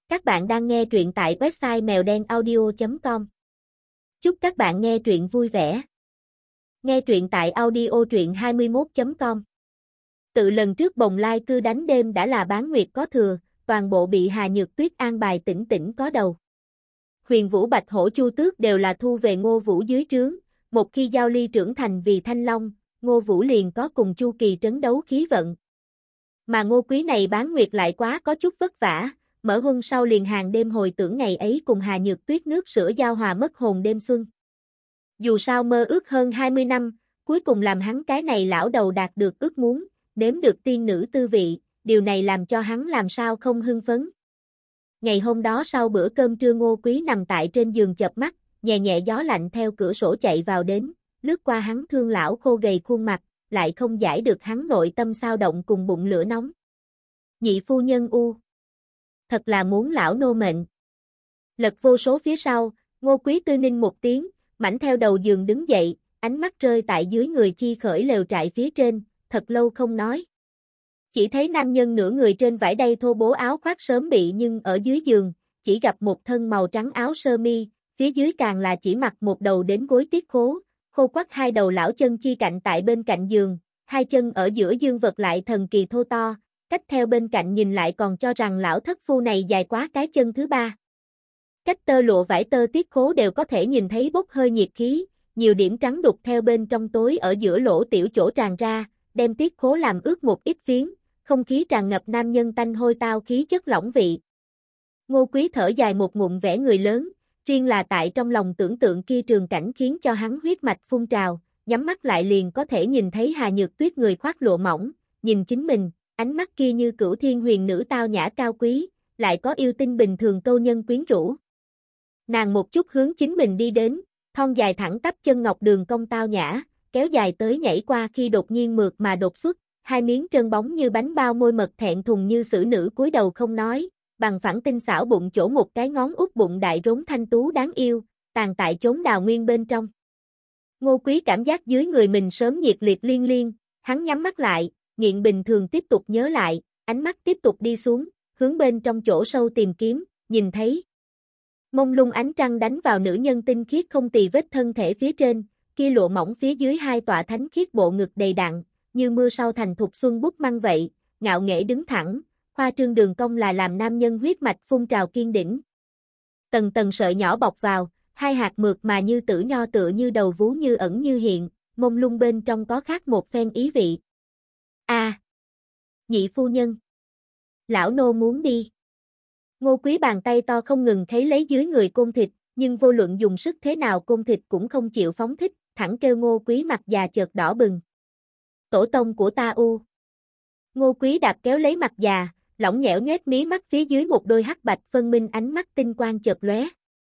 Các bạn đang nghe truyện tại website mèo đen audio.com. Chúc các bạn nghe truyện vui vẻ. Nghe truyện tại audio truyện21.com. Tự lần trước Bồng Lai Cư đánh đêm đã là bán nguyệt có thừa, toàn bộ bị Hà Nhược Tuyết an bài tỉnh tỉnh có đầu. Huyền Vũ Bạch Hổ Chu Tước đều là thu về Ngô Vũ dưới trướng, một khi Giao Ly trưởng thành vì Thanh Long, Ngô Vũ liền có cùng Chu Kỳ trấn đấu khí vận. Mà Ngô Quý này bán nguyệt lại quá có chút vất vả. Mở huân sau liền hàng đêm hồi tưởng ngày ấy cùng Hà Nhược Tuyết nước sữa giao hòa mất hồn đêm xuân. Dù sao mơ ước hơn 20 năm, cuối cùng làm hắn cái này lão đầu đạt được ước muốn, nếm được tiên nữ tư vị, điều này làm cho hắn làm sao không hưng phấn. Ngày hôm đó sau bữa cơm trưa Ngô Quý nằm tại trên giường chợp mắt, nhẹ nhẹ gió lạnh theo cửa sổ chạy vào đến, lướt qua hắn thương lão khô gầy khuôn mặt, lại không giải được hắn nội tâm xao động cùng bụng lửa nóng. Nhị phu nhân u. Thật là muốn lão nô mệnh. Lật vô số phía sau, Ngô Quý tư ninh một tiếng, mảnh theo đầu giường đứng dậy, ánh mắt rơi tại dưới người chi khởi lều trại phía trên, thật lâu không nói. Chỉ thấy nam nhân nửa người trên vải đay thô bố áo khoác sớm bị nhưng ở dưới giường, chỉ gặp một thân màu trắng áo sơ mi, phía dưới càng là chỉ mặc một đầu đến gối tiết khố, khô quắt hai đầu lão chân chi cạnh tại bên cạnh giường, hai chân ở giữa dương vật lại thần kỳ thô to. Cách theo bên cạnh nhìn lại còn cho rằng lão thất phu này dài quá cái chân thứ ba. Cách tơ lụa vải tơ tiết khố đều có thể nhìn thấy bốc hơi nhiệt khí, nhiều điểm trắng đục theo bên trong tối ở giữa lỗ tiểu chỗ tràn ra, đem tiết khố làm ướt một ít phiến, không khí tràn ngập nam nhân tanh hôi tao khí chất lỏng vị. Ngô Quý thở dài một ngụm vẻ người lớn, riêng là tại trong lòng tưởng tượng kia trường cảnh khiến cho hắn huyết mạch phun trào, nhắm mắt lại liền có thể nhìn thấy Hà Nhược Tuyết người khoác lụa mỏng, nhìn chính mình. Ánh mắt kia như cửu thiên huyền nữ tao nhã cao quý, lại có yêu tinh bình thường câu nhân quyến rũ. Nàng một chút hướng chính mình đi đến, thon dài thẳng tắp chân ngọc đường cong tao nhã, kéo dài tới nhảy qua khi đột nhiên mượt mà đột xuất, hai miếng trơn bóng như bánh bao môi mật thẹn thùng như xử nữ cúi đầu không nói, bằng phẳng tinh xảo bụng chỗ một cái ngón út bụng đại rốn thanh tú đáng yêu, tàn tại chốn đào nguyên bên trong. Ngô Quý cảm giác dưới người mình sớm nhiệt liệt liên liên, hắn nhắm mắt lại. Nghiện bình thường tiếp tục nhớ lại, ánh mắt tiếp tục đi xuống, hướng bên trong chỗ sâu tìm kiếm, nhìn thấy. Mông lung ánh trăng đánh vào nữ nhân tinh khiết không tì vết thân thể phía trên, kia lụa mỏng phía dưới hai tọa thánh khiết bộ ngực đầy đặn, như mưa sau thành thục xuân bút măng vậy, ngạo nghễ đứng thẳng, khoa trương đường cong là làm nam nhân huyết mạch phun trào kiên đỉnh. Tầng tầng sợi nhỏ bọc vào, hai hạt mượt mà như tử nho tựa như đầu vú như ẩn như hiện, mông lung bên trong có khác một phen ý vị. Nhị phu nhân. Lão nô muốn đi. Ngô Quý bàn tay to không ngừng thấy lấy dưới người côn thịt, nhưng vô luận dùng sức thế nào côn thịt cũng không chịu phóng thích, thẳng kêu Ngô Quý mặt già chợt đỏ bừng. Tổ tông của ta u. Ngô Quý đạp kéo lấy mặt già, lỏng nhẽo nhoét mí mắt phía dưới một đôi hắc bạch phân minh ánh mắt tinh quang chợt lóe.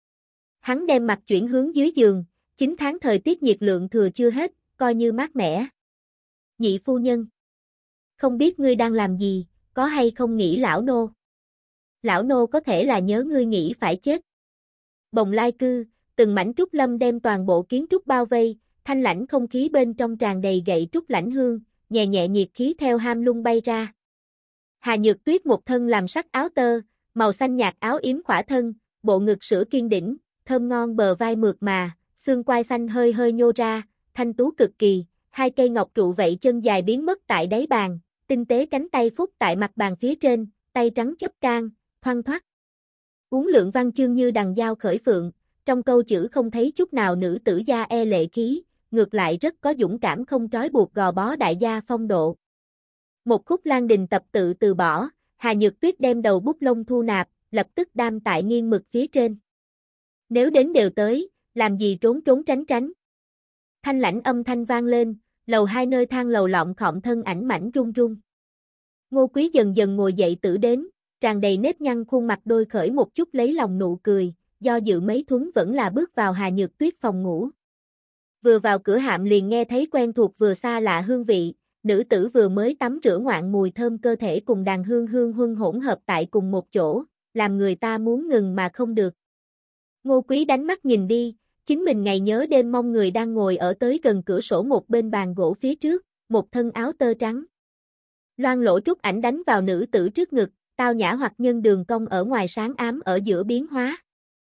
Hắn đem mặt chuyển hướng dưới giường, 9 tháng thời tiết nhiệt lượng thừa chưa hết, coi như mát mẻ. Nhị phu nhân. Không biết ngươi đang làm gì, có hay không nghĩ lão nô? Lão nô có thể là nhớ ngươi nghĩ phải chết. Bồng Lai Cư, từng mảnh trúc lâm đem toàn bộ kiến trúc bao vây, thanh lãnh không khí bên trong tràn đầy gậy trúc lãnh hương, nhẹ nhẹ nhiệt khí theo ham lung bay ra. Hà Nhược Tuyết một thân làm sắc áo tơ, màu xanh nhạt áo yếm khỏa thân, bộ ngực sữa kiên đỉnh, thơm ngon bờ vai mượt mà, xương quai xanh hơi hơi nhô ra, thanh tú cực kỳ, hai cây ngọc trụ vậy chân dài biến mất tại đáy bàn. Tinh tế cánh tay phúc tại mặt bàn phía trên, tay trắng chấp can, thoăn thoắt. Uốn lượn văn chương như đằng dao khởi phượng, trong câu chữ không thấy chút nào nữ tử gia e lệ khí, ngược lại rất có dũng cảm không trói buộc gò bó đại gia phong độ. Một khúc Lan Đình tập tự từ bỏ, Hà Nhược Tuyết đem đầu bút lông thu nạp, lập tức đam tại nghiêng mực phía trên. Nếu đến đều tới, làm gì trốn trốn tránh tránh. Thanh lãnh âm thanh vang lên. Lầu hai nơi thang lầu lọng khom thân ảnh mảnh run run. Ngô Quý dần dần ngồi dậy tử đến, tràn đầy nếp nhăn khuôn mặt đôi khởi một chút lấy lòng nụ cười, do dự mấy thuấn vẫn là bước vào Hà Nhược Tuyết phòng ngủ. Vừa vào cửa hạm liền nghe thấy quen thuộc vừa xa lạ hương vị, nữ tử vừa mới tắm rửa ngoạn mùi thơm cơ thể cùng đàn hương hương huân hỗn hợp tại cùng một chỗ, làm người ta muốn ngừng mà không được. Ngô Quý đánh mắt nhìn đi. Chính mình ngày nhớ đêm mong người đang ngồi ở tới gần cửa sổ một bên bàn gỗ phía trước, một thân áo tơ trắng. Loan lỗ trúc ảnh đánh vào nữ tử trước ngực, tao nhã hoặc nhân đường cong ở ngoài sáng ám ở giữa biến hóa.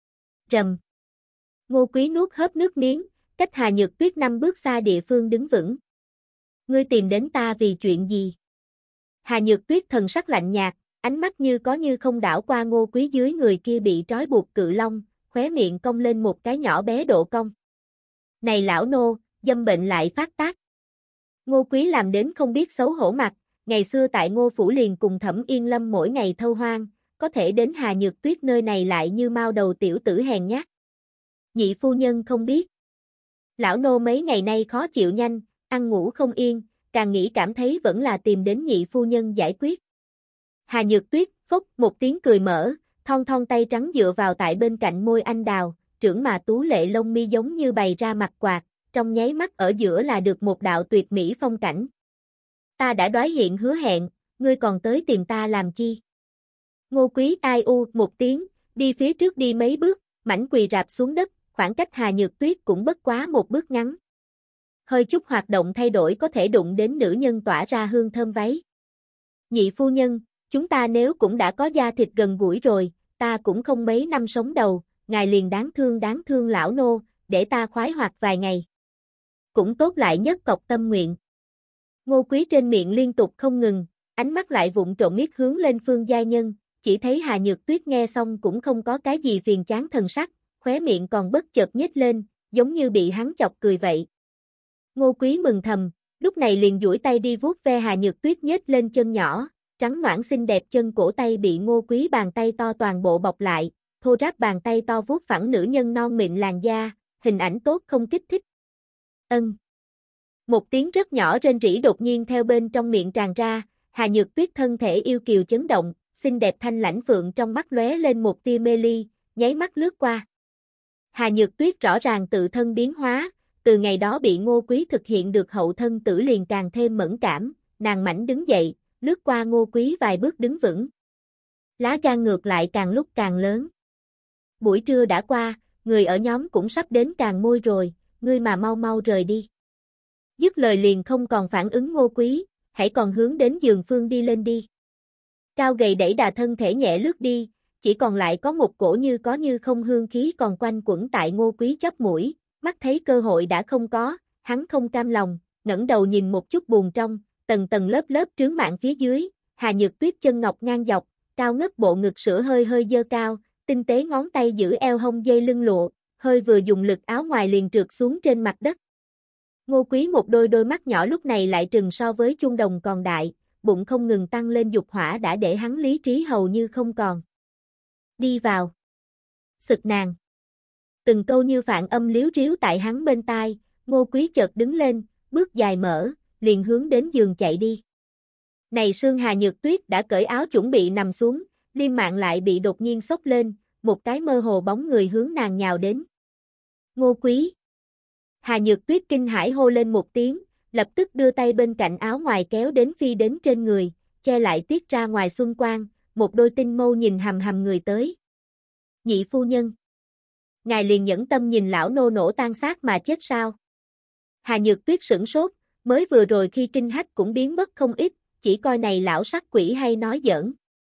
Rầm. Ngô Quý nuốt hớp nước miếng, cách Hà Nhược Tuyết 5 bước xa địa phương đứng vững. Ngươi tìm đến ta vì chuyện gì? Hà Nhược Tuyết thần sắc lạnh nhạt, ánh mắt như có như không đảo qua Ngô Quý dưới người kia bị trói buộc cự long, khóe miệng cong lên một cái nhỏ bé độ cong. Này lão nô, dâm bệnh lại phát tác. Ngô Quý làm đến không biết xấu hổ mặt, ngày xưa tại Ngô Phủ liền cùng Thẩm Yên Lâm mỗi ngày thâu hoang, có thể đến Hà Nhược Tuyết nơi này lại như mao đầu tiểu tử hèn nhát. Nhị phu nhân không biết. Lão nô mấy ngày nay khó chịu nhanh, ăn ngủ không yên, càng nghĩ cảm thấy vẫn là tìm đến nhị phu nhân giải quyết. Hà Nhược Tuyết, phốc, một tiếng cười mở, thon thon tay trắng dựa vào tại bên cạnh môi anh đào, trưởng mà tú lệ lông mi giống như bày ra mặt quạt, trong nháy mắt ở giữa là được một đạo tuyệt mỹ phong cảnh. Ta đã đoái hiện hứa hẹn, ngươi còn tới tìm ta làm chi? Ngô Quý ai u một tiếng, đi phía trước đi mấy bước, mảnh quỳ rạp xuống đất, khoảng cách Hà Nhược Tuyết cũng bất quá một bước ngắn. Hơi chút hoạt động thay đổi có thể đụng đến nữ nhân tỏa ra hương thơm váy. Nhị phu nhân, chúng ta nếu cũng đã có da thịt gần gũi rồi, ta cũng không mấy năm sống đầu, ngài liền đáng thương lão nô, để ta khoái hoạt vài ngày. Cũng tốt lại nhất cọc tâm nguyện. Ngô Quý trên miệng liên tục không ngừng, ánh mắt lại vụng trộm miết hướng lên Phương Giai Nhân, chỉ thấy Hà Nhược Tuyết nghe xong cũng không có cái gì phiền chán thần sắc, khóe miệng còn bất chợt nhếch lên, giống như bị hắn chọc cười vậy. Ngô Quý mừng thầm, lúc này liền duỗi tay đi vuốt ve Hà Nhược Tuyết nhếch lên chân nhỏ, trắng nõn xinh đẹp chân cổ tay bị Ngô Quý bàn tay to toàn bộ bọc lại, thô ráp bàn tay to vuốt phẳng nữ nhân non mịn làn da, hình ảnh tốt không kích thích. Ân. Một tiếng rất nhỏ rên rỉ đột nhiên theo bên trong miệng tràn ra, Hà Nhược Tuyết thân thể yêu kiều chấn động, xinh đẹp thanh lãnh phượng trong mắt lóe lên một tia mê ly, nháy mắt lướt qua. Hà Nhược Tuyết rõ ràng tự thân biến hóa, từ ngày đó bị Ngô Quý thực hiện được hậu thân tử liền càng thêm mẫn cảm, nàng mảnh đứng dậy, lướt qua Ngô Quý vài bước đứng vững. Lá gan ngược lại càng lúc càng lớn. Buổi trưa đã qua, người ở nhóm cũng sắp đến Càng Môi rồi, ngươi mà mau mau rời đi. Dứt lời liền không còn phản ứng Ngô Quý, hãy còn hướng đến giường phương đi lên đi. Cao gầy đẩy đà thân thể nhẹ lướt đi, chỉ còn lại có một cổ như có như không hương khí còn quanh quẩn tại Ngô Quý chóp mũi, mắt thấy cơ hội đã không có, hắn không cam lòng, ngẩng đầu nhìn một chút buồn trong, tầng tầng lớp lớp trướng mạn phía dưới, Hà Nhược Tuyết chân ngọc ngang dọc, cao ngất bộ ngực sữa hơi hơi dơ cao, tinh tế ngón tay giữ eo hông dây lưng lụa, hơi vừa dùng lực áo ngoài liền trượt xuống trên mặt đất. Ngô Quý một đôi mắt nhỏ lúc này lại trừng so với chuông đồng còn đại, bụng không ngừng tăng lên dục hỏa đã để hắn lý trí hầu như không còn. Đi vào. Sực nàng. Từng câu như phạn âm liếu riếu tại hắn bên tai, Ngô Quý chợt đứng lên, bước dài mở, liền hướng đến giường chạy đi. Này Sương Hà Nhược Tuyết đã cởi áo chuẩn bị nằm xuống, liêm mạng lại bị đột nhiên xốc lên, một cái mơ hồ bóng người hướng nàng nhào đến. Ngô Quý. Hà Nhược Tuyết kinh hãi hô lên một tiếng, lập tức đưa tay bên cạnh áo ngoài kéo đến phi đến trên người, che lại tiết ra ngoài xuân quang, một đôi tinh mâu nhìn hầm hầm người tới. Nhị phu nhân. Ngài liền nhẫn tâm nhìn lão nô nổ tan xác mà chết sao? Hà Nhược Tuyết sửng sốt, mới vừa rồi khi kinh hách cũng biến mất không ít, chỉ coi này lão sắc quỷ hay nói giỡn.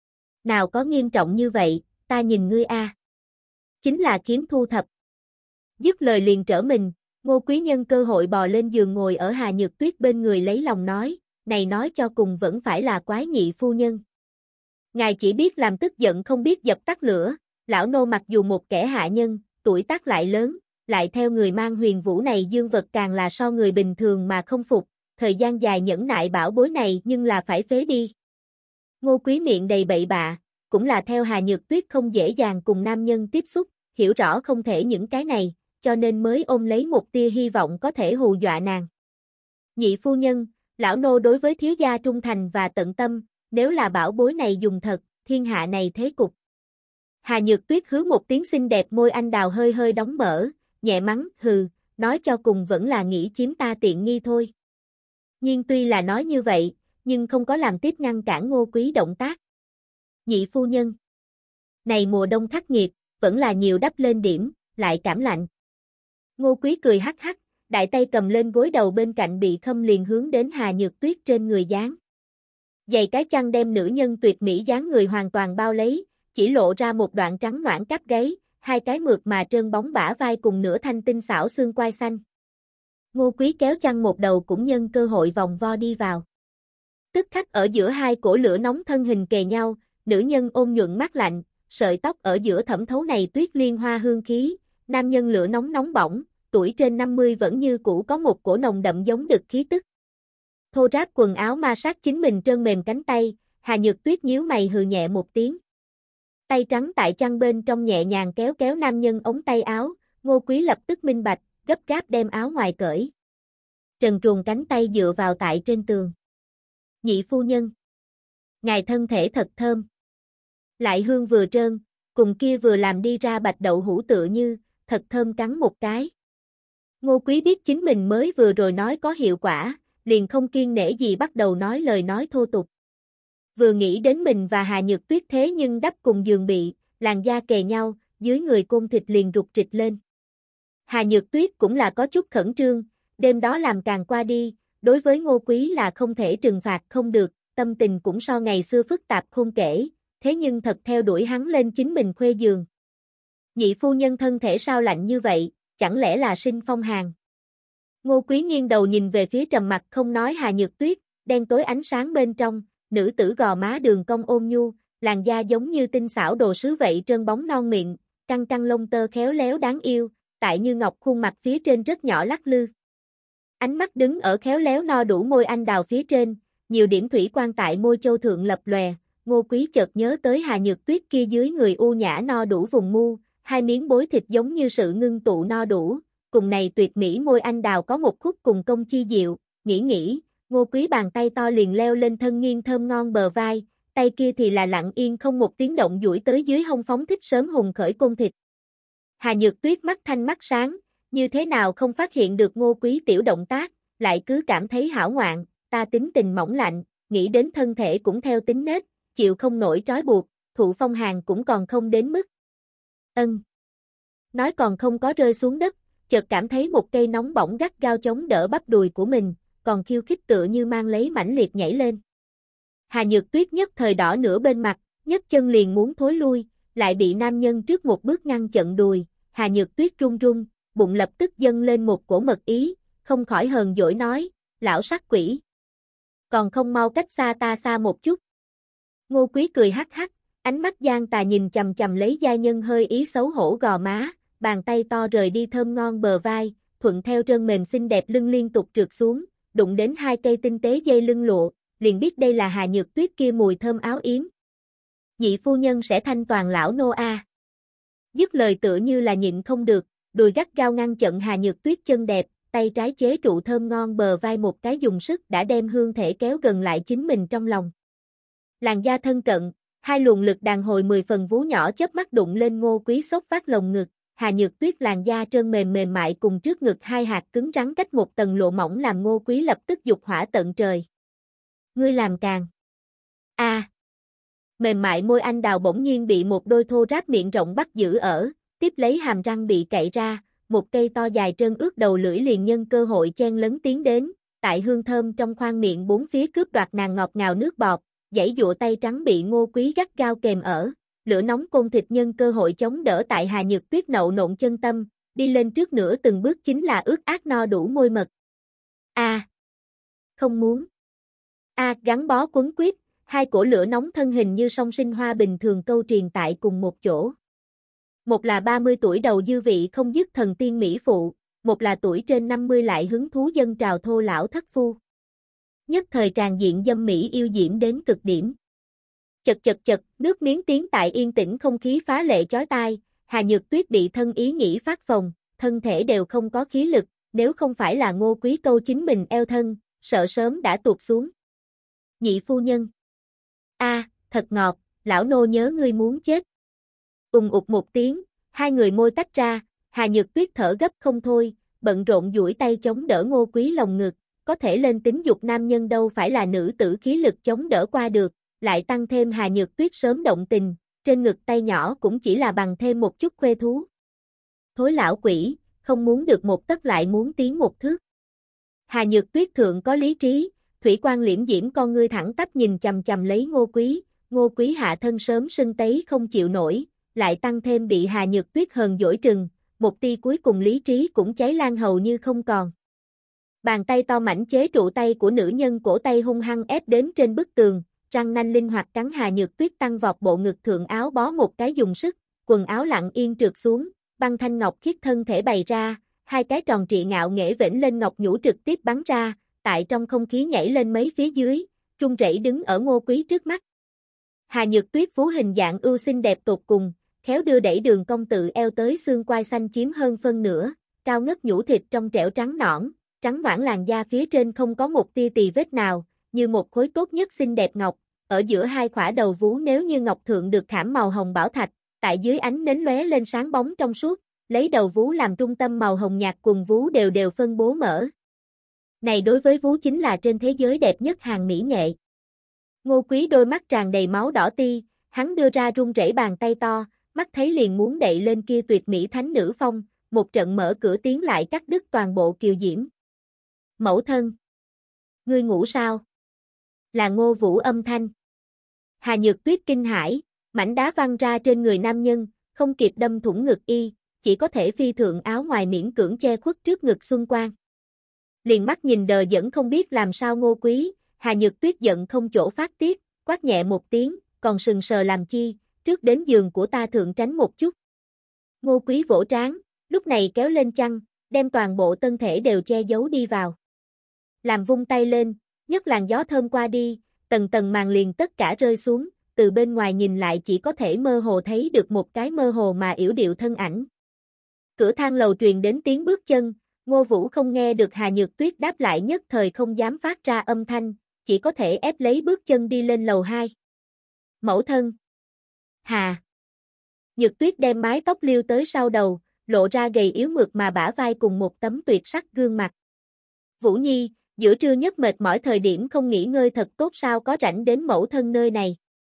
Nào có nghiêm trọng như vậy, ta nhìn ngươi a. Chính là kiếm thu thập. Dứt lời liền trở mình, Ngô Quý nhân cơ hội bò lên giường ngồi ở Hà Nhược Tuyết bên người lấy lòng nói, này nói cho cùng vẫn phải là quái nhị phu nhân. Ngài chỉ biết làm tức giận không biết dập tắt lửa, lão nô mặc dù một kẻ hạ nhân, tuổi tác lại lớn, lại theo người mang huyền vũ này dương vật càng là so người bình thường mà không phục, thời gian dài nhẫn nại bảo bối này nhưng là phải phế đi. Ngô Quý miệng đầy bậy bạ, cũng là theo Hà Nhược Tuyết không dễ dàng cùng nam nhân tiếp xúc, hiểu rõ không thể những cái này, cho nên mới ôm lấy một tia hy vọng có thể hù dọa nàng. Nhị phu nhân, lão nô đối với thiếu gia trung thành và tận tâm, nếu là bảo bối này dùng thật, thiên hạ này thế cục. Hà Nhược Tuyết hứ một tiếng xinh đẹp môi anh đào hơi hơi đóng mở, nhẹ mắng, hừ, nói cho cùng vẫn là nghĩ chiếm ta tiện nghi thôi. Nhưng tuy là nói như vậy, nhưng không có làm tiếp ngăn cản Ngô Quý động tác. Nhị phu nhân. Này mùa đông khắc nghiệt, vẫn là nhiều đắp lên điểm, lại cảm lạnh. Ngô Quý cười hắc hắc, đại tay cầm lên gối đầu bên cạnh bị khâm liền hướng đến Hà Nhược Tuyết trên người giáng. Dày cái chăn đem nữ nhân tuyệt mỹ dáng người hoàn toàn bao lấy, chỉ lộ ra một đoạn trắng nõn cáp gáy, hai cái mượt mà trơn bóng bả vai cùng nửa thanh tinh xảo xương quai xanh. Ngô Quý kéo chăn một đầu cũng nhân cơ hội vòng vo đi vào. Tức khắc ở giữa hai cổ lửa nóng thân hình kề nhau, nữ nhân ôm nhuận mắt lạnh, sợi tóc ở giữa thẩm thấu này tuyết liên hoa hương khí, nam nhân lửa nóng nóng bỏng, tuổi trên 50 vẫn như cũ có một cổ nồng đậm giống đực khí tức. Thô ráp quần áo ma sát chính mình trơn mềm cánh tay, Hà Nhược Tuyết nhíu mày hừ nhẹ một tiếng. Tay trắng tại chăn bên trong nhẹ nhàng kéo kéo nam nhân ống tay áo, Ngô Quý lập tức minh bạch, gấp gáp đem áo ngoài cởi. Trần truồng cánh tay dựa vào tại trên tường. Nhị phu nhân. Ngài thân thể thật thơm. Lại hương vừa trơn, cùng kia vừa làm đi ra bạch đậu hũ tựa như, thật thơm cắn một cái. Ngô Quý biết chính mình mới vừa rồi nói có hiệu quả, liền không kiêng nể gì bắt đầu nói lời nói thô tục. Vừa nghĩ đến mình và Hà Nhược Tuyết thế nhưng đắp cùng giường bị, làn da kề nhau, dưới người côn thịt liền rục rịch lên. Hà Nhược Tuyết cũng là có chút khẩn trương, đêm đó làm càng qua đi, đối với Ngô Quý là không thể trừng phạt không được, tâm tình cũng so ngày xưa phức tạp không kể, thế nhưng thật theo đuổi hắn lên chính mình khuê giường. Nhị phu nhân thân thể sao lạnh như vậy, chẳng lẽ là sinh phong hàn? Ngô Quý nghiêng đầu nhìn về phía trầm mặc không nói Hà Nhược Tuyết, đen tối ánh sáng bên trong, nữ tử gò má đường cong ôn nhu, làn da giống như tinh xảo đồ sứ vậy trơn bóng non miệng, căng căng lông tơ khéo léo đáng yêu, tại như ngọc khuôn mặt phía trên rất nhỏ lắc lư. Ánh mắt đứng ở khéo léo no đủ môi anh đào phía trên, nhiều điểm thủy quan tại môi châu thượng lập lòe, Ngô Quý chợt nhớ tới Hà Nhược Tuyết kia dưới người u nhã no đủ vùng mu, hai miếng bối thịt giống như sự ngưng tụ no đủ, cùng này tuyệt mỹ môi anh đào có một khúc cùng công chi diệu, nghĩ, Ngô Quý bàn tay to liền leo lên thân nghiêng thơm ngon bờ vai, tay kia thì là lặng yên không một tiếng động duỗi tới dưới hông phóng thích sớm hùng khởi côn thịt. Hà Nhược Tuyết mắt thanh mắt sáng, như thế nào không phát hiện được Ngô Quý tiểu động tác, lại cứ cảm thấy hảo ngoạn, ta tính tình mỏng lạnh, nghĩ đến thân thể cũng theo tính nết, chịu không nổi trói buộc, thụ phong hàn cũng còn không đến mức. Nói còn không có rơi xuống đất, chợt cảm thấy một cây nóng bỏng gắt gao chống đỡ bắp đùi của mình, còn khiêu khích tựa như mang lấy mãnh liệt nhảy lên. Hà Nhược Tuyết nhất thời đỏ nửa bên mặt, nhấc chân liền muốn thối lui, lại bị nam nhân trước một bước ngăn chặn đùi, Hà Nhược Tuyết run run, bụng lập tức dâng lên một cổ mật ý, không khỏi hờn dỗi nói, lão sắc quỷ. Còn không mau cách xa ta xa một chút. Ngô Quý cười hắc hắc, ánh mắt gian tà nhìn chầm chầm lấy gia nhân hơi ý xấu hổ gò má, bàn tay to rời đi thơm ngon bờ vai, thuận theo trơn mềm xinh đẹp lưng liên tục trượt xuống, đụng đến hai cây tinh tế dây lưng lụa, liền biết đây là Hà Nhược Tuyết kia mùi thơm áo yếm. Nhị phu nhân sẽ thanh toàn lão nô a. Dứt lời tựa như là nhịn không được, đùi gắt gao ngăn chặn Hà Nhược Tuyết chân đẹp, tay trái chế trụ thơm ngon bờ vai một cái dùng sức đã đem hương thể kéo gần lại chính mình trong lòng. Làn da thân cận, hai luồng lực đàn hồi 10 phần vú nhỏ chớp mắt đụng lên Ngô Quý xốc phát lồng ngực, Hà Nhược Tuyết làn da trơn mềm mềm mại cùng trước ngực hai hạt cứng rắn cách một tầng lộ mỏng làm Ngô Quý lập tức dục hỏa tận trời. Ngươi làm càng. Mềm mại môi anh đào bỗng nhiên bị một đôi thô ráp miệng rộng bắt giữ ở, tiếp lấy hàm răng bị cạy ra, một cây to dài trơn ướt đầu lưỡi liền nhân cơ hội chen lấn tiến đến, tại hương thơm trong khoang miệng bốn phía cướp đoạt nàng ngọt ngào nước bọt, giãy giụa tay trắng bị Ngô Quý gắt gao kềm ở, lửa nóng côn thịt nhân cơ hội chống đỡ tại Hà Nhược Tuyết nậu nộn chân tâm, đi lên trước nửa từng bước chính là ướt át no đủ môi mật. Không muốn. Gắn bó quấn quýt, hai cổ lửa nóng thân hình như song sinh hoa bình thường câu triền tại cùng một chỗ. Một là 30 tuổi đầu dư vị không dứt thần tiên mỹ phụ, một là tuổi trên 50 lại hứng thú dân trào thô lão thất phu. Nhất thời tràn diện dâm mỹ yêu diễm đến cực điểm. Chật, nước miếng tiếng tại yên tĩnh không khí phá lệ chói tai, Hà Nhược Tuyết bị thân ý nghĩ phát phồng, thân thể đều không có khí lực, nếu không phải là Ngô Quý câu chính mình eo thân, sợ sớm đã tuột xuống. Nhị phu nhân. Thật ngọt, lão nô nhớ ngươi muốn chết. Ụt một tiếng, hai người môi tách ra, Hà Nhược Tuyết thở gấp không thôi, bận rộn duỗi tay chống đỡ Ngô Quý lồng ngực, có thể lên tính dục nam nhân đâu phải là nữ tử khí lực chống đỡ qua được, lại tăng thêm Hà Nhược Tuyết sớm động tình, trên ngực tay nhỏ cũng chỉ là bằng thêm một chút khuê thú. Thối lão quỷ, không muốn được một tấc lại muốn tiến một thước. Hà Nhược Tuyết thượng có lý trí, thủy quang liễm diễm con ngươi thẳng tắp nhìn chằm chằm lấy Ngô Quý hạ thân sớm sưng tấy không chịu nổi, lại tăng thêm bị Hà Nhược Tuyết hờn dỗi trừng, một tia cuối cùng lý trí cũng cháy lan hầu như không còn. Bàn tay to mảnh chế trụ tay của nữ nhân cổ tay hung hăng ép đến trên bức tường, răng nanh linh hoạt cắn Hà Nhược Tuyết tăng vọt bộ ngực thượng áo bó một cái dùng sức, quần áo lặng yên trượt xuống, băng thanh ngọc khiết thân thể bày ra, hai cái tròn trịa ngạo nghễ vểnh lên ngọc nhũ trực tiếp bắn ra, tại trong không khí nhảy lên mấy phía dưới, run rẩy đứng ở Ngô Quý trước mắt. Hà Nhược Tuyết vú hình dạng ưu xinh đẹp tột cùng, khéo đưa đẩy đường cong tự eo tới xương quai xanh chiếm hơn phân nửa, cao ngất nhũ thịt trong trẻo trắng nõn, trắng nõn làn da phía trên không có một tia tì vết nào, như một khối tốt nhất xinh đẹp ngọc, ở giữa hai khỏa đầu vú nếu như ngọc thượng được khảm màu hồng bảo thạch, tại dưới ánh nến lóe lên sáng bóng trong suốt, lấy đầu vú làm trung tâm màu hồng nhạt quần vú đều đều phân bố mở. Này đối với vú chính là trên thế giới đẹp nhất hàng mỹ nghệ. Ngô Quý đôi mắt tràn đầy máu đỏ ti, hắn đưa ra run rẩy bàn tay to, mắt thấy liền muốn đậy lên kia tuyệt mỹ thánh nữ phong, một trận mở cửa tiến lại cắt đứt toàn bộ kiều diễm. Mẫu thân! Ngươi ngủ sao? Là Ngô Vũ âm thanh. Hà Nhược Tuyết kinh hãi, mảnh đá văng ra trên người nam nhân, không kịp đâm thủng ngực y, chỉ có thể phi thượng áo ngoài miễn cưỡng che khuất trước ngực xuân quang. Liền mắt nhìn đờ dẫn không biết làm sao Ngô Quý, Hà Nhược Tuyết giận không chỗ phát tiết, quát nhẹ một tiếng, còn sừng sờ làm chi, trước đến giường của ta thượng tránh một chút. Ngô Quý vỗ trán, lúc này kéo lên chăn, đem toàn bộ thân thể đều che giấu đi vào. Làm vung tay lên, nhấc làn gió thơm qua đi, tầng tầng màn liền tất cả rơi xuống, từ bên ngoài nhìn lại chỉ có thể mơ hồ thấy được một cái mơ hồ mà yểu điệu thân ảnh. Cửa thang lầu truyền đến tiếng bước chân, Ngô Vũ không nghe được Hà Nhược Tuyết đáp lại nhất thời không dám phát ra âm thanh, chỉ có thể ép lấy bước chân đi lên lầu 2. Mẫu thân! Hà! Nhược Tuyết đem mái tóc liêu tới sau đầu, lộ ra gầy yếu mượt mà bả vai cùng một tấm tuyệt sắc gương mặt. Vũ Nhi, giữa trưa nhất mệt mỏi thời điểm không nghỉ ngơi thật tốt sao có rảnh đến mẫu thân nơi này.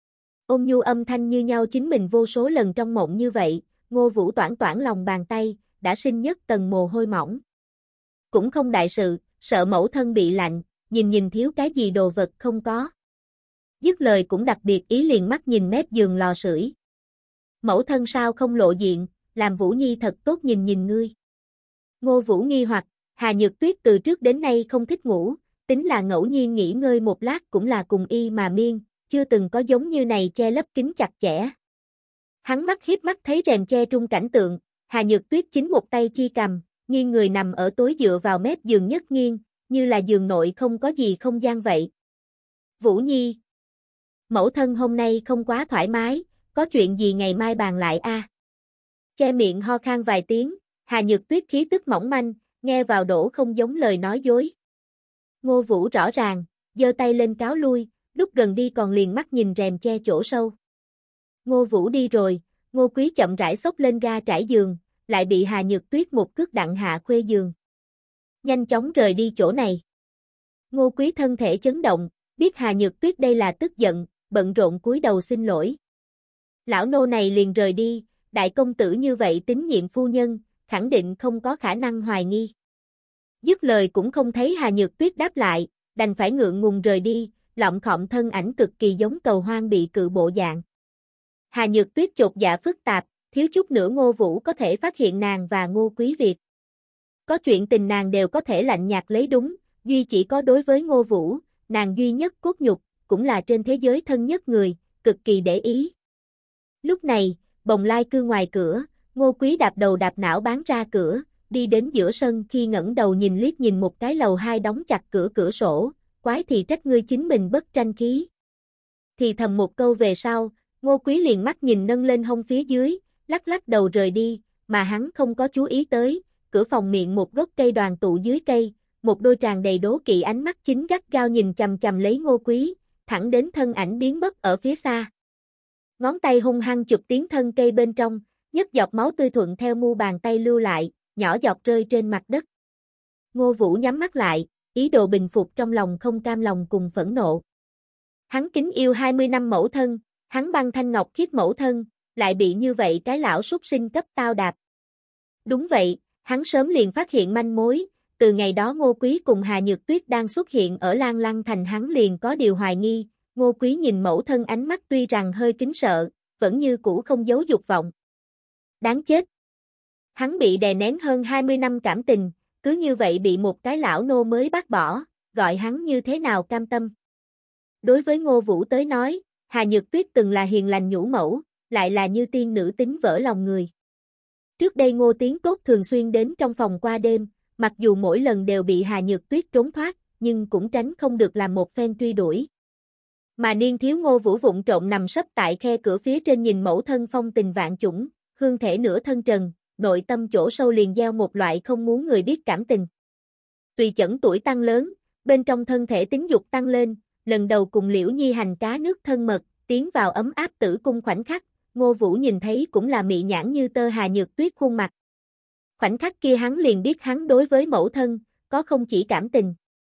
Ôn nhu âm thanh như nhau chính mình vô số lần trong mộng như vậy, Ngô Vũ toảng toảng lòng bàn tay, đã sinh nhất tầng mồ hôi mỏng. Cũng không đại sự, sợ mẫu thân bị lạnh, nhìn thiếu cái gì đồ vật không có. Dứt lời cũng đặc biệt ý liền mắt nhìn mép giường lò sưởi. Mẫu thân sao không lộ diện, làm Vũ Nhi thật tốt nhìn ngươi. Ngô Vũ nghi hoặc, Hà Nhược Tuyết từ trước đến nay không thích ngủ, tính là ngẫu nhiên nghỉ ngơi một lát cũng là cùng y mà miên, chưa từng có giống như này che lấp kín chặt chẽ. Hắn mắt hiếp mắt thấy rèm che trung cảnh tượng, Hà Nhược Tuyết chính một tay chi cầm, nghiêng người nằm ở tối dựa vào mép giường nhất nghiêng, như là giường nội không có gì không gian vậy. Vũ Nhi! Mẫu thân hôm nay không quá thoải mái, có chuyện gì ngày mai bàn lại a? Che miệng ho khan vài tiếng, Hà Nhược Tuyết khí tức mỏng manh, nghe vào đổ không giống lời nói dối. Ngô Vũ rõ ràng, giơ tay lên cáo lui, lúc gần đi còn liền mắt nhìn rèm che chỗ sâu. Ngô Vũ đi rồi, Ngô Quý chậm rãi xốc lên ga trải giường, lại bị Hà Nhược Tuyết một cước đặng hạ khuê giường. Nhanh chóng rời đi chỗ này. Ngô Quý thân thể chấn động, biết Hà Nhược Tuyết đây là tức giận, bận rộn cúi đầu xin lỗi. Lão nô này liền rời đi, đại công tử như vậy tín nhiệm phu nhân, khẳng định không có khả năng hoài nghi. Dứt lời cũng không thấy Hà Nhược Tuyết đáp lại, đành phải ngượng ngùng rời đi, lọng khom thân ảnh cực kỳ giống cầu hoang bị cự bộ dạng. Hà Nhược Tuyết chột dạ phức tạp, thiếu chút nữa Ngô Vũ có thể phát hiện nàng và Ngô Quý Việt. Có chuyện tình nàng đều có thể lạnh nhạt lấy đúng, duy chỉ có đối với Ngô Vũ, nàng duy nhất cốt nhục, cũng là trên thế giới thân nhất người, cực kỳ để ý. Lúc này, bồng lai cư ngoài cửa, Ngô Quý đạp đầu đạp não bán ra cửa, đi đến giữa sân khi ngẩng đầu nhìn liếc nhìn một cái lầu 2 đóng chặt cửa sổ, quái thì trách ngươi chính mình bất tranh khí. Thì thầm một câu về sau, Ngô Quý liền mắt nhìn nâng lên hông phía dưới, lắc lắc đầu rời đi, mà hắn không có chú ý tới, cửa phòng miệng một gốc cây đoàn tụ dưới cây, một đôi tràn đầy đố kỵ ánh mắt chính gắt gao nhìn chằm chằm lấy Ngô Quý, thẳng đến thân ảnh biến mất ở phía xa. Ngón tay hung hăng chụp tiến thân cây bên trong, nhất giọt máu tươi thuận theo mu bàn tay lưu lại, nhỏ giọt rơi trên mặt đất. Ngô Vũ nhắm mắt lại, ý đồ bình phục trong lòng không cam lòng cùng phẫn nộ. Hắn kính yêu 20 năm mẫu thân, hắn băng thanh ngọc khiết mẫu thân, lại bị như vậy cái lão súc sinh cấp tao đạp. Đúng vậy, hắn sớm liền phát hiện manh mối, từ ngày đó Ngô Quý cùng Hà Nhược Tuyết đang xuất hiện ở Lan Lăng Thành hắn liền có điều hoài nghi, Ngô Quý nhìn mẫu thân ánh mắt tuy rằng hơi kính sợ, vẫn như cũ không giấu dục vọng. Đáng chết! Hắn bị đè nén hơn 20 năm cảm tình, cứ như vậy bị một cái lão nô mới bác bỏ, gọi hắn như thế nào cam tâm. Đối với Ngô Vũ tới nói, Hà Nhược Tuyết từng là hiền lành nhũ mẫu, lại là như tiên nữ tính vỡ lòng người. Trước đây Ngô Tiến Cốt thường xuyên đến trong phòng qua đêm, mặc dù mỗi lần đều bị Hà Nhược Tuyết trốn thoát, nhưng cũng tránh không được làm một phen truy đuổi. Mà niên thiếu Ngô Vũ vụng trộm nằm sấp tại khe cửa phía trên nhìn mẫu thân phong tình vạn chủng, hương thể nửa thân trần, nội tâm chỗ sâu liền gieo một loại không muốn người biết cảm tình. Tùy chẩn tuổi tăng lớn, bên trong thân thể tính dục tăng lên, lần đầu cùng Liễu Nhi hành cá nước thân mật, tiến vào ấm áp tử cung khoảnh khắc, Ngô Vũ nhìn thấy cũng là mị nhãn như tơ Hà Nhược Tuyết khuôn mặt. Khoảnh khắc kia hắn liền biết hắn đối với mẫu thân, có không chỉ cảm tình.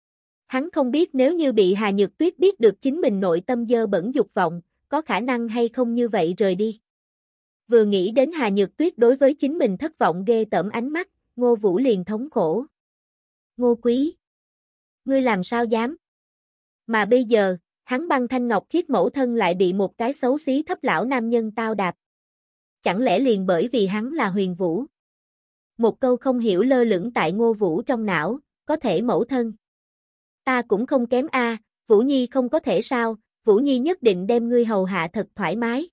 Hắn không biết nếu như bị Hà Nhược Tuyết biết được chính mình nội tâm dơ bẩn dục vọng, có khả năng hay không như vậy rời đi. Vừa nghĩ đến Hà Nhược Tuyết đối với chính mình thất vọng ghê tởm ánh mắt, Ngô Vũ liền thống khổ. Ngô Quý! Ngươi làm sao dám? Mà bây giờ, hắn băng thanh ngọc khiết mẫu thân lại bị một cái xấu xí thấp lão nam nhân tao đạp. Chẳng lẽ liền bởi vì hắn là Huyền Vũ? Một câu không hiểu lơ lửng tại Ngô Vũ trong não, có thể mẫu thân. Ta cũng không kém a, Vũ Nhi không có thể sao, Vũ Nhi nhất định đem ngươi hầu hạ thật thoải mái.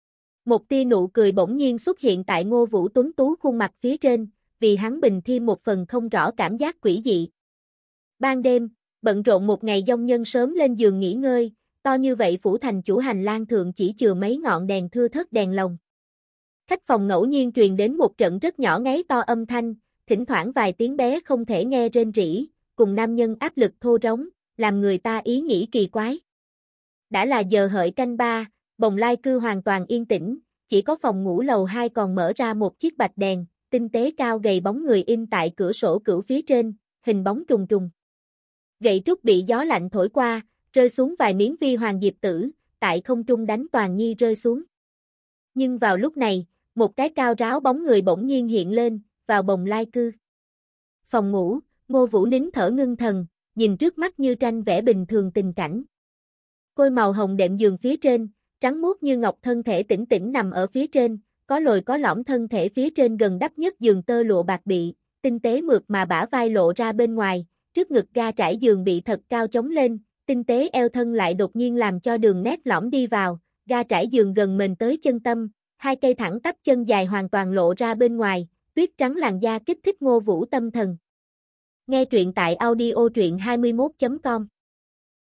Một tia nụ cười bỗng nhiên xuất hiện tại Ngô Vũ tuấn tú khuôn mặt phía trên, vì hắn bình thêm một phần không rõ cảm giác quỷ dị. Ban đêm, bận rộn một ngày dông nhân sớm lên giường nghỉ ngơi, to như vậy phủ thành chủ hành lang thượng chỉ chừa mấy ngọn đèn thưa thớt đèn lồng. Khách phòng ngẫu nhiên truyền đến một trận rất nhỏ ngáy to âm thanh, thỉnh thoảng vài tiếng bé không thể nghe rên rỉ, cùng nam nhân áp lực thô rống, làm người ta ý nghĩ kỳ quái. Đã là giờ hợi canh ba, Bồng Lai cư hoàn toàn yên tĩnh, chỉ có phòng ngủ lầu 2 còn mở ra một chiếc bạch đèn, tinh tế cao gầy bóng người in tại cửa sổ cửu phía trên, hình bóng trùng trùng. Gậy trúc bị gió lạnh thổi qua, rơi xuống vài miếng vi hoàng diệp tử, tại không trung đánh toàn nhi rơi xuống. Nhưng vào lúc này, một cái cao ráo bóng người bỗng nhiên hiện lên, vào Bồng Lai cư. Phòng ngủ, Ngô Vũ nín thở ngưng thần, nhìn trước mắt như tranh vẽ bình thường tình cảnh. Côi màu hồng đệm giường phía trên, trắng muốt như ngọc thân thể tĩnh tĩnh nằm ở phía trên, có lồi có lõm thân thể phía trên gần đắp nhất giường tơ lụa bạc bị, tinh tế mượt mà bả vai lộ ra bên ngoài, trước ngực ga trải giường bị thật cao chống lên, tinh tế eo thân lại đột nhiên làm cho đường nét lõm đi vào, ga trải giường gần mền tới chân tâm, hai cây thẳng tắp chân dài hoàn toàn lộ ra bên ngoài, tuyết trắng làn da kích thích Ngô Vũ tâm thần. Nghe truyện tại audio truyện21.com